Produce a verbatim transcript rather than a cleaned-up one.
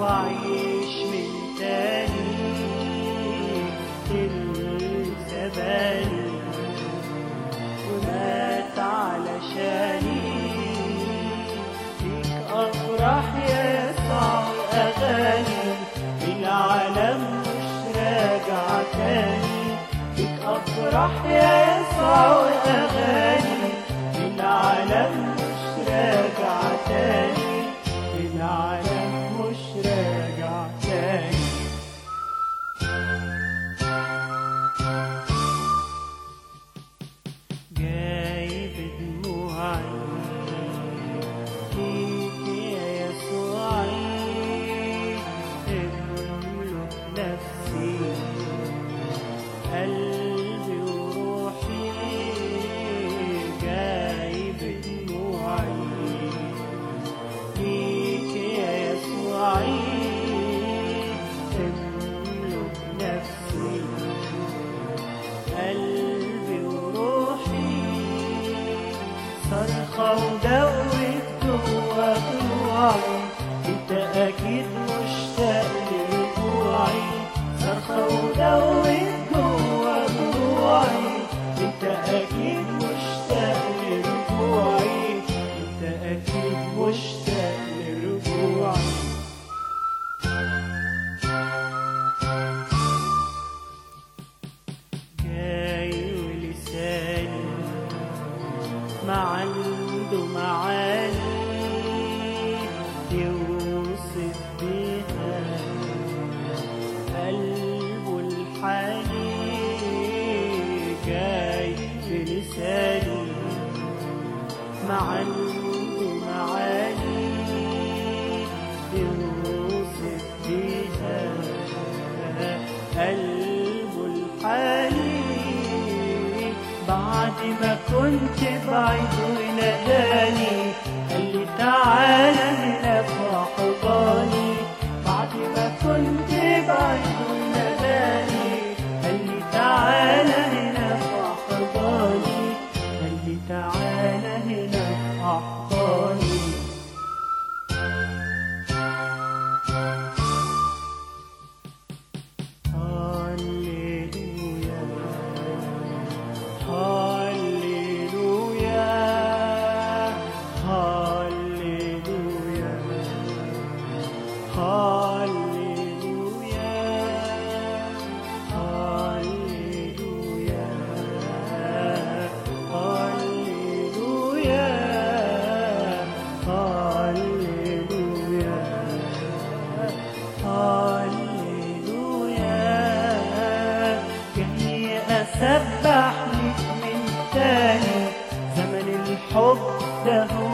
وأعيش من تاني الزمان ومات علشاني. فيك أفرح يا يسوع وأغاني العالم مش راجع تاني. فيك أفرح يا يسوع وأغاني العالم مش راجع تاني. العالم مش راجع تاني. جاي بدموعي ليك يا يسوعي املك نفسي قلبي وروحي. جاي بدموعي ليك يا يسوعي املك نفسي قلبي وروحي. صرخة ودوت جوا ضلوعي انت اكيد مشتاق لرجوعي. صرخة ودوت جوا ضلوعي انت اكيد مشتاق لرجوعي. انت اكيد مشتاق لرجوعي. جاي ولساني ما عنده معاني يوصف بيها قلبه الحالي. جاي بلساني ما عنده معاني يوصف بيها قلبه الحالي. بعد ما كنت بعيد وناداني قال لي تعالى هنا في حضاني. بعد ما كنت بعيد وناداني قال لي تعالى هنا في حضاني. قال لي تعالى هنا في أحضاني. سبح لك من تاني زمن الحب ده